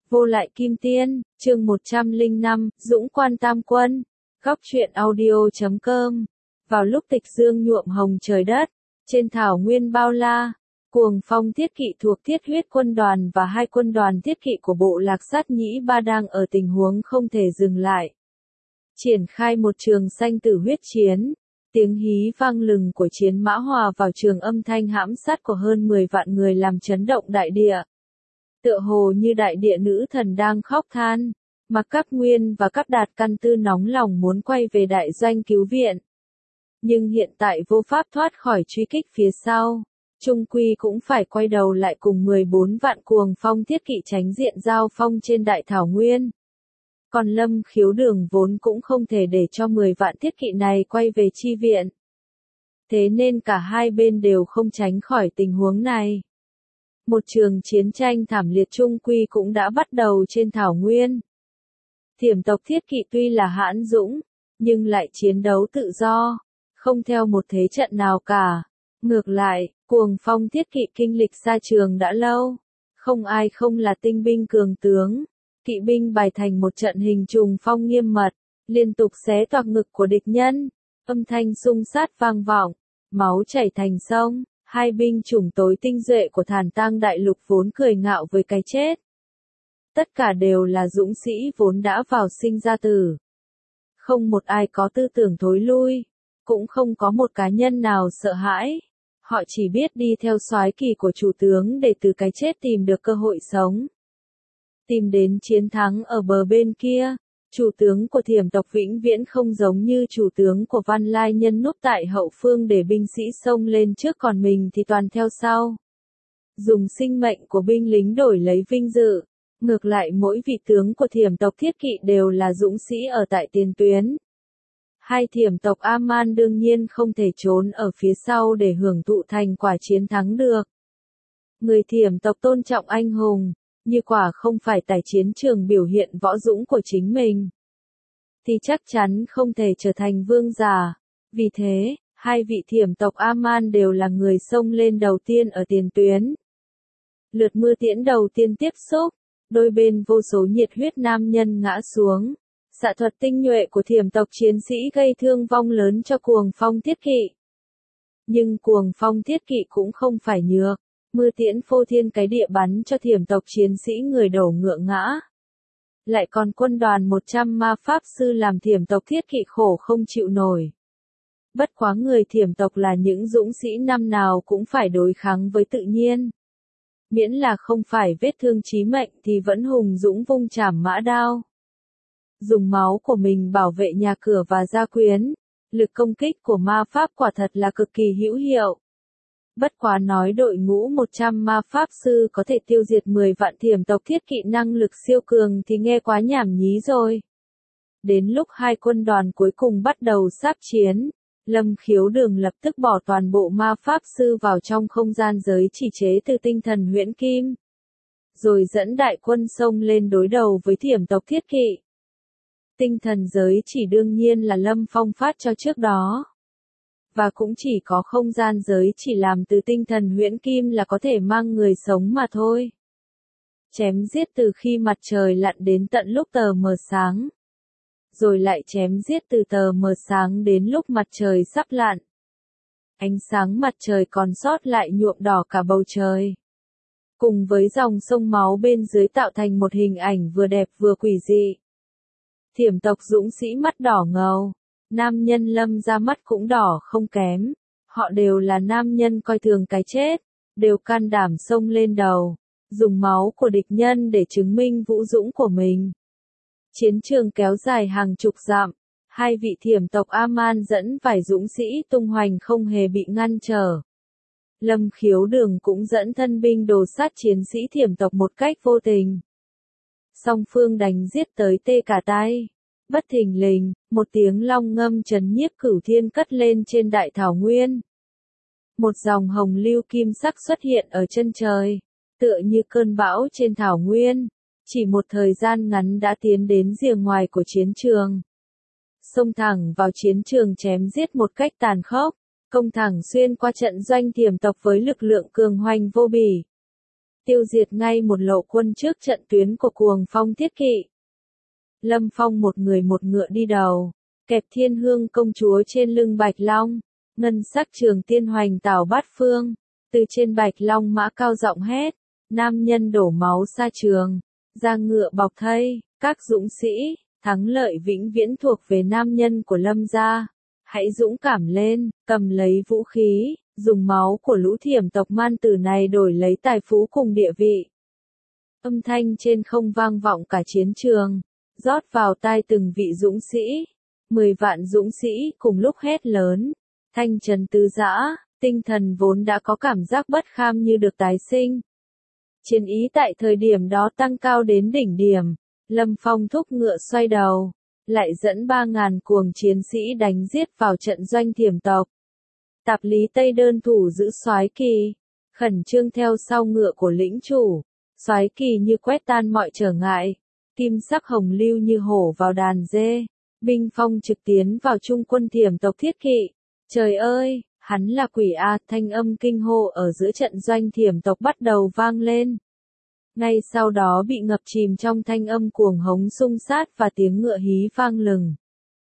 Vô lại kim tiên, chương 105, Dũng quan tam quân. Góc truyện audio.com. Vào lúc tịch dương nhuộm hồng trời đất, trên thảo nguyên bao la, cuồng phong thiết kỵ thuộc thiết huyết quân đoàn và hai quân đoàn thiết kỵ của bộ lạc sát nhĩ ba đang ở tình huống không thể dừng lại. Triển khai một trường sanh tử huyết chiến. Tiếng hí vang lừng của chiến mã hòa vào trường âm thanh hãm sát của hơn 10 vạn người làm chấn động đại địa. Tựa hồ như đại địa nữ thần đang khóc than, mà Các Nguyên và Các Đạt Căn Tư nóng lòng muốn quay về đại doanh cứu viện. Nhưng hiện tại vô pháp thoát khỏi truy kích phía sau, chung quy cũng phải quay đầu lại cùng 14 vạn cuồng phong thiết kỵ tránh diện giao phong trên đại thảo nguyên. Còn Lâm Khiếu Đường vốn cũng không thể để cho 10 vạn thiết kỵ này quay về chi viện. Thế nên cả hai bên đều không tránh khỏi tình huống này. Một trường chiến tranh thảm liệt chung quy cũng đã bắt đầu trên thảo nguyên. Thiểm tộc thiết kỵ tuy là hãn dũng, nhưng lại chiến đấu tự do, không theo một thế trận nào cả. Ngược lại, cuồng phong thiết kỵ kinh lịch xa trường đã lâu, không ai không là tinh binh cường tướng. Kỵ binh bài thành một trận hình trùng phong nghiêm mật, liên tục xé toạc ngực của địch nhân, âm thanh xung sát vang vọng, máu chảy thành sông. Hai binh chủng tối tinh duệ của Thản Tang đại lục vốn cười ngạo với cái chết. Tất cả đều là dũng sĩ vốn đã vào sinh ra tử. Không một ai có tư tưởng thối lui, cũng không có một cá nhân nào sợ hãi. Họ chỉ biết đi theo soái kỳ của chủ tướng để từ cái chết tìm được cơ hội sống. Tìm đến chiến thắng ở bờ bên kia. Chủ tướng của Thiểm tộc vĩnh viễn không giống như chủ tướng của Văn Lai Nhân núp tại hậu phương để binh sĩ xông lên trước còn mình thì toàn theo sau. Dùng sinh mệnh của binh lính đổi lấy vinh dự. Ngược lại mỗi vị tướng của Thiểm tộc thiết kỵ đều là dũng sĩ ở tại tiền tuyến. Hai Thiểm tộc A-man đương nhiên không thể trốn ở phía sau để hưởng thụ thành quả chiến thắng được. Người Thiểm tộc tôn trọng anh hùng. Như quả không phải tại chiến trường biểu hiện võ dũng của chính mình, thì chắc chắn không thể trở thành vương giả. Vì thế, hai vị Thiểm tộc A-man đều là người xông lên đầu tiên ở tiền tuyến. Lượt mưa tiễn đầu tiên tiếp xúc, đôi bên vô số nhiệt huyết nam nhân ngã xuống. Xạ thuật tinh nhuệ của Thiểm tộc chiến sĩ gây thương vong lớn cho cuồng phong thiết kỵ. Nhưng cuồng phong thiết kỵ cũng không phải nhược. Mưa tiễn phô thiên cái địa bắn cho Thiểm tộc chiến sĩ người đổ ngựa ngã. Lại còn quân đoàn 100 ma pháp sư làm Thiểm tộc thiết kỵ khổ không chịu nổi. Bất quá người Thiểm tộc là những dũng sĩ năm nào cũng phải đối kháng với tự nhiên. Miễn là không phải vết thương chí mệnh thì vẫn hùng dũng vung chảm mã đao. Dùng máu của mình bảo vệ nhà cửa và gia quyến. Lực công kích của ma pháp quả thật là cực kỳ hữu hiệu. Bất quá nói đội ngũ 100 ma pháp sư có thể tiêu diệt 10 vạn Thiểm tộc thiết kỵ năng lực siêu cường thì nghe quá nhảm nhí rồi. Đến lúc hai quân đoàn cuối cùng bắt đầu sáp chiến, Lâm Khiếu Đường lập tức bỏ toàn bộ ma pháp sư vào trong không gian giới chỉ chế từ tinh thần huyễn kim. Rồi dẫn đại quân xông lên đối đầu với Thiểm tộc thiết kỵ. Tinh thần giới chỉ đương nhiên là Lâm Phong phát cho trước đó. Và cũng chỉ có không gian giới chỉ làm từ tinh thần huyễn kim là có thể mang người sống mà thôi. Chém giết từ khi mặt trời lặn đến tận lúc tờ mờ sáng. Rồi lại chém giết từ tờ mờ sáng đến lúc mặt trời sắp lặn. Ánh sáng mặt trời còn sót lại nhuộm đỏ cả bầu trời. Cùng với dòng sông máu bên dưới tạo thành một hình ảnh vừa đẹp vừa quỷ dị. Thiểm tộc dũng sĩ mắt đỏ ngầu. Nam nhân Lâm ra mắt cũng đỏ không kém. Họ đều là nam nhân coi thường cái chết. Đều can đảm xông lên đầu. Dùng máu của địch nhân để chứng minh vũ dũng của mình. Chiến trường kéo dài hàng chục dặm. Hai vị Thiểm tộc A-man dẫn vài dũng sĩ tung hoành không hề bị ngăn trở. Lâm Khiếu Đường cũng dẫn thân binh đồ sát chiến sĩ Thiểm tộc một cách vô tình. Song phương đánh giết tới tê cả tay. Bất thình lình, một tiếng long ngâm trấn nhiếp cửu thiên cất lên trên đại thảo nguyên. Một dòng hồng lưu kim sắc xuất hiện ở chân trời, tựa như cơn bão trên thảo nguyên, chỉ một thời gian ngắn đã tiến đến rìa ngoài của chiến trường. Xông thẳng vào chiến trường chém giết một cách tàn khốc, công thẳng xuyên qua trận doanh Thiểm tộc với lực lượng cường hoành vô bỉ. tiêu diệt ngay một lộ quân trước trận tuyến của Cuồng Phong thiết kỵ. Lâm Phong một người một ngựa đi đầu, kẹp Thiên Hương công chúa trên lưng Bạch Long, ngân sắc trường tiên hoành tảo bát phương, từ trên Bạch Long mã cao giọng hét, nam nhân đổ máu xa trường, ra ngựa bọc thây, các dũng sĩ, thắng lợi vĩnh viễn thuộc về nam nhân của Lâm gia, hãy dũng cảm lên, cầm lấy vũ khí, dùng máu của lũ thiểm tộc man tử này đổi lấy tài phú cùng địa vị. Âm thanh trên không vang vọng cả chiến trường, rót vào tai từng vị dũng sĩ. 10 vạn dũng sĩ cùng lúc hét lớn, thanh trần tứ dã, tinh thần vốn đã có cảm giác bất kham như được tái sinh. Chiến ý tại thời điểm đó tăng cao đến đỉnh điểm, Lâm Phong thúc ngựa xoay đầu, lại dẫn 3.000 cuồng chiến sĩ đánh giết vào trận doanh thiểm tộc. Tạp Lý Tây đơn thủ giữ Soái Kỳ, khẩn trương theo sau ngựa của lĩnh chủ, Soái Kỳ như quét tan mọi trở ngại, kim sắc hồng lưu như hổ vào đàn dê, binh phong trực tiến vào trung quân thiểm tộc thiết kỵ. Trời ơi, hắn là quỷ a, thanh âm kinh hô ở giữa trận doanh thiểm tộc bắt đầu vang lên. Ngay sau đó bị ngập chìm trong thanh âm cuồng hống xung sát và tiếng ngựa hí vang lừng.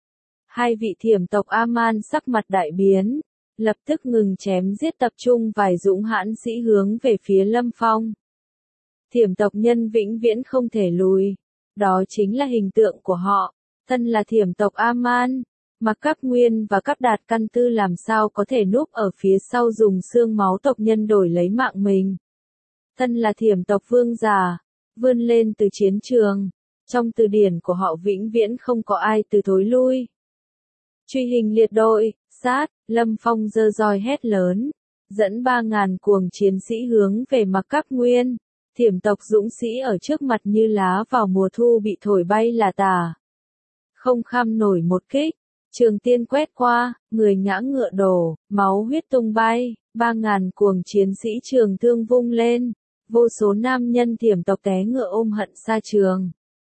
Hai vị thiểm tộc A-man sắc mặt đại biến, lập tức ngừng chém giết tập trung vài dũng hãn sĩ hướng về phía Lâm Phong. Thiểm tộc nhân vĩnh viễn không thể lùi, đó chính là hình tượng của họ, thân là thiểm tộc A-man. Mặc Cáp Nguyên và Cáp Đạt Căn Tư làm sao có thể núp ở phía sau dùng xương máu tộc nhân đổi lấy mạng mình. Thân là thiểm tộc vương giả, vươn lên từ chiến trường, trong từ điển của họ vĩnh viễn không có ai từ thối lui. Truy hình liệt đội, sát, Lâm Phong giơ roi hét lớn, dẫn 3.000 cuồng chiến sĩ hướng về Mặc Cáp Nguyên. Thiểm tộc dũng sĩ ở trước mặt như lá vào mùa thu bị thổi bay là tả. Không kham nổi một kích. Trường tiên quét qua, người ngã ngựa đổ, máu huyết tung bay, 3.000 cuồng chiến sĩ trường thương vung lên, vô số nam nhân thiểm tộc té ngựa ôm hận xa trường.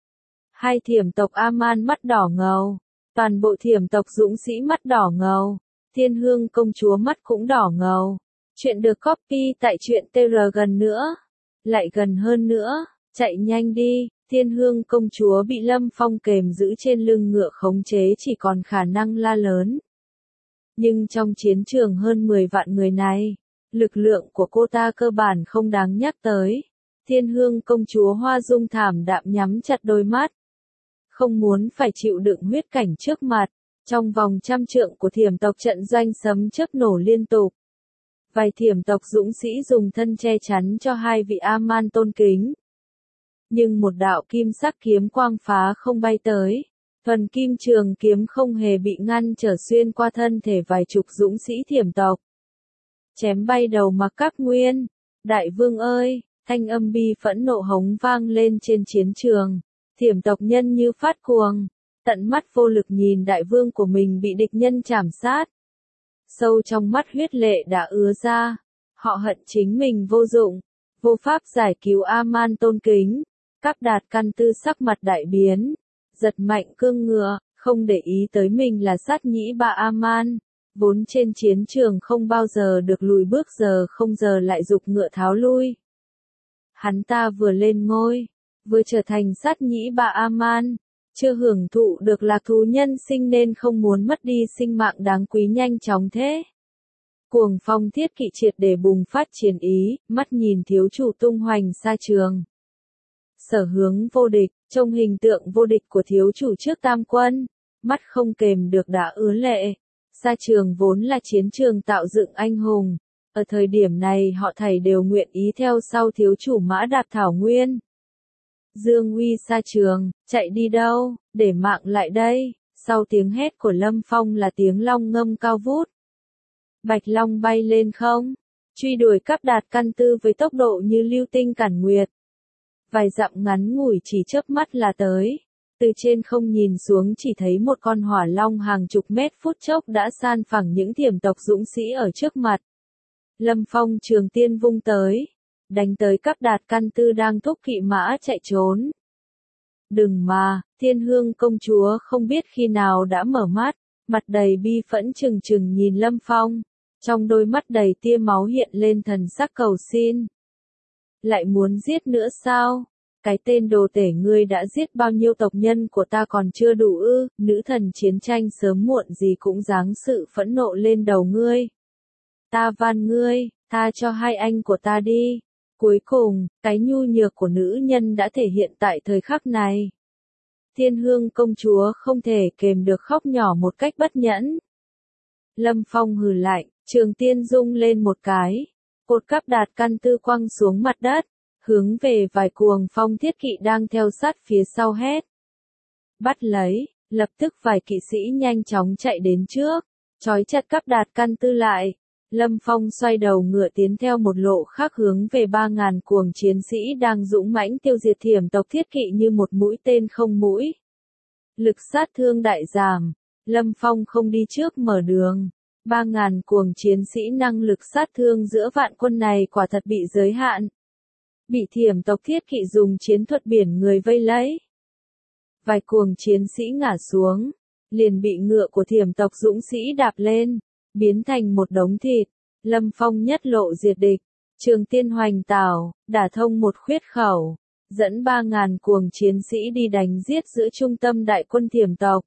Hai thiểm tộc A-man mắt đỏ ngầu, toàn bộ thiểm tộc dũng sĩ mắt đỏ ngầu, Thiên Hương công chúa mắt cũng đỏ ngầu. Chuyện được copy tại truyện TR gần nữa, lại gần hơn nữa, chạy nhanh đi. Thiên Hương công chúa bị Lâm Phong kềm giữ trên lưng ngựa khống chế chỉ còn khả năng la lớn. Nhưng trong chiến trường hơn 10 vạn người này, lực lượng của cô ta cơ bản không đáng nhắc tới. Thiên Hương công chúa Hoa Dung thảm đạm nhắm chặt đôi mắt. Không muốn phải chịu đựng huyết cảnh trước mặt, trong vòng 100 trượng của thiểm tộc trận doanh sấm chớp nổ liên tục. Vài thiểm tộc dũng sĩ dùng thân che chắn cho hai vị A-man tôn kính. Nhưng một đạo kim sắc kiếm quang phá không bay tới, thuần kim trường kiếm không hề bị ngăn trở xuyên qua thân thể vài chục dũng sĩ thiểm tộc. Chém bay đầu Mặc Cáp Nguyên, đại vương ơi, thanh âm bi phẫn nộ hống vang lên trên chiến trường, thiểm tộc nhân như phát cuồng, tận mắt vô lực nhìn đại vương của mình bị địch nhân chảm sát. Sâu trong mắt huyết lệ đã ứa ra, họ hận chính mình vô dụng, vô pháp giải cứu A-man tôn kính. Cáp Đạt Căn Tư sắc mặt đại biến, giật mạnh cương ngựa, không để ý tới mình là sát nhĩ ba A-man, vốn trên chiến trường không bao giờ được lùi bước giờ không giờ lại giục ngựa tháo lui. Hắn ta vừa lên ngôi, vừa trở thành sát nhĩ ba A-man, chưa hưởng thụ được lạc thú nhân sinh nên không muốn mất đi sinh mạng đáng quý nhanh chóng thế. Cuồng Phong thiết kỵ triệt để bùng phát chiến ý, mắt nhìn thiếu chủ tung hoành xa trường. Sở Hướng vô địch, trông hình tượng vô địch của thiếu chủ trước tam quân, mắt không kềm được đã ứa lệ. Xa trường vốn là chiến trường tạo dựng anh hùng, ở thời điểm này họ thảy đều nguyện ý theo sau thiếu chủ Mã Đạp Thảo Nguyên. Dương uy xa trường, chạy đi đâu, để mạng lại đây. Sau tiếng hét của Lâm Phong là tiếng long ngâm cao vút. Bạch Long bay lên không, truy đuổi Cáp Đạt Căn Tư với tốc độ như lưu tinh cản nguyệt. Vài dặm ngắn ngủi chỉ chớp mắt là tới. Từ trên không nhìn xuống chỉ thấy một con hỏa long hàng chục mét phút chốc đã san phẳng những thiểm tộc dũng sĩ ở trước mặt. Lâm Phong trường tiên vung tới, đánh tới Cáp Đạt Căn Tư đang thúc kỵ mã chạy trốn. Đừng mà, Thiên Hương công chúa không biết khi nào đã mở mắt, mặt đầy bi phẫn trừng trừng nhìn Lâm Phong, trong đôi mắt đầy tia máu hiện lên thần sắc cầu xin. Lại muốn giết nữa sao? Cái tên đồ tể ngươi đã giết bao nhiêu tộc nhân của ta còn chưa đủ ư? Nữ thần chiến tranh sớm muộn gì cũng giáng sự phẫn nộ lên đầu ngươi. Ta van ngươi, tha cho hai anh của ta đi. Cuối cùng, cái nhu nhược của nữ nhân đã thể hiện tại thời khắc này. Thiên Hương công chúa không thể kềm được khóc nhỏ một cách bất nhẫn. Lâm Phong hừ lạnh, Trường Tiên rung lên một cái. Cột cáp đạt căn tư quăng xuống mặt đất, hướng về vài cuồng phong thiết kỵ đang theo sát phía sau hét. Bắt lấy, lập tức vài kỵ sĩ nhanh chóng chạy đến trước, trói chặt cáp đạt căn tư lại. Lâm Phong xoay đầu ngựa tiến theo một lộ khác hướng về 3.000 cuồng chiến sĩ đang dũng mãnh tiêu diệt thiểm tộc thiết kỵ như một mũi tên không mũi. Lực sát thương đại giảm, Lâm Phong không đi trước mở đường. 3.000 cuồng chiến sĩ năng lực sát thương giữa vạn quân này quả thật bị giới hạn. Bị thiểm tộc thiết kỵ dùng chiến thuật biển người vây lấy. Vài cuồng chiến sĩ ngã xuống, liền bị ngựa của thiểm tộc dũng sĩ đạp lên, biến thành một đống thịt. Lâm Phong nhất lộ diệt địch, Trường Tiên hoành tảo, đả thông một khuyết khẩu, dẫn 3.000 cuồng chiến sĩ đi đánh giết giữa trung tâm đại quân thiểm tộc.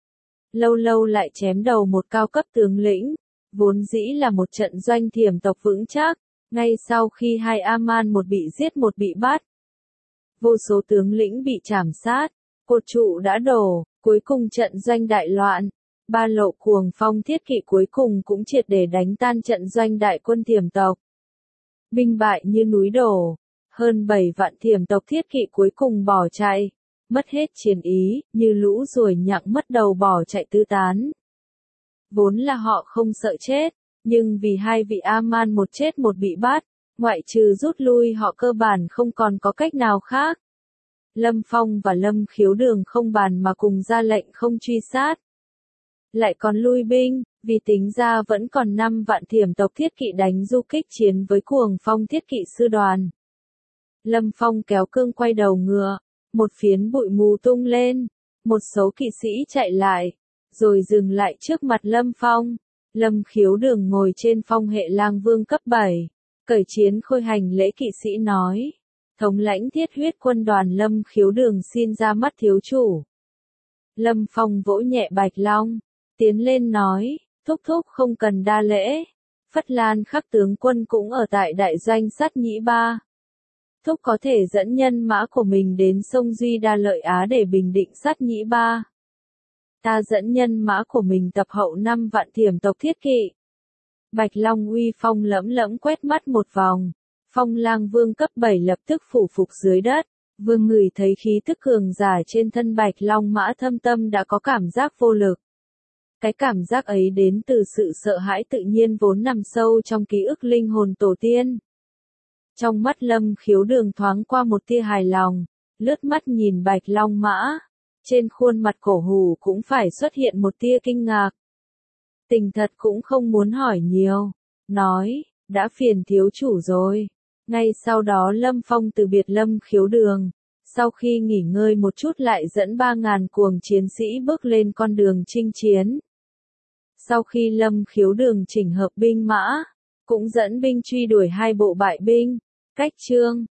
Lâu lâu lại chém đầu một cao cấp tướng lĩnh, vốn dĩ là một trận doanh thiểm tộc vững chắc, ngay sau khi hai Aman một bị giết một bị bắt. Vô số tướng lĩnh bị trảm sát, cột trụ đã đổ, cuối cùng trận doanh đại loạn. Ba lộ cuồng phong thiết kỵ cuối cùng cũng triệt để đánh tan trận doanh đại quân thiểm tộc. Binh bại như núi đổ, hơn 7 vạn thiểm tộc thiết kỵ cuối cùng bỏ chạy, mất hết chiến ý, như lũ ruồi nhặng mất đầu bỏ chạy tứ tán. Vốn là họ không sợ chết, nhưng vì hai vị Aman một chết một bị bắt, ngoại trừ rút lui họ cơ bản không còn có cách nào khác. Lâm Phong và Lâm Khiếu Đường không bàn mà cùng ra lệnh không truy sát. Lại còn lui binh, vì tính ra vẫn còn 5 vạn thiểm tộc thiết kỵ đánh du kích chiến với cuồng phong thiết kỵ sư đoàn. Lâm Phong kéo cương quay đầu ngựa, một phiến bụi mù tung lên, một số kỵ sĩ chạy lại, rồi dừng lại trước mặt Lâm Phong. Lâm Khiếu Đường ngồi trên phong hệ lang vương cấp 7, cởi chiến khôi hành lễ kỵ sĩ nói. Thống lãnh thiết huyết quân đoàn Lâm Khiếu Đường xin ra mắt thiếu chủ. Lâm Phong vỗ nhẹ Bạch Long, tiến lên nói, thúc thúc không cần đa lễ. Phất Lan Khắc tướng quân cũng ở tại đại doanh Sát Nhĩ Ba. Thúc có thể dẫn nhân mã của mình đến sông Duy Đa Lợi Á để bình định Sát Nhĩ Ba. Ta dẫn nhân mã của mình tập hậu 5 vạn thiểm tộc thiết kỵ. Bạch Long uy phong lẫm lẫm quét mắt một vòng. Phong lang vương cấp 7 lập tức phủ phục dưới đất. Vương ngửi thấy khí tức cường giả trên thân Bạch Long mã thâm tâm đã có cảm giác vô lực. Cái cảm giác ấy đến từ sự sợ hãi tự nhiên vốn nằm sâu trong ký ức linh hồn tổ tiên. Trong mắt Lâm Khiếu Đường thoáng qua một tia hài lòng, lướt mắt nhìn Bạch Long mã. Trên khuôn mặt cổ hủ cũng phải xuất hiện một tia kinh ngạc. Tình thật cũng không muốn hỏi nhiều, nói, đã phiền thiếu chủ rồi. Ngay sau đó Lâm Phong từ biệt Lâm Khiếu Đường, sau khi nghỉ ngơi một chút lại dẫn 3.000 cuồng chiến sĩ bước lên con đường chinh chiến. Sau khi Lâm Khiếu Đường chỉnh hợp binh mã, cũng dẫn binh truy đuổi hai bộ bại binh. Cách chương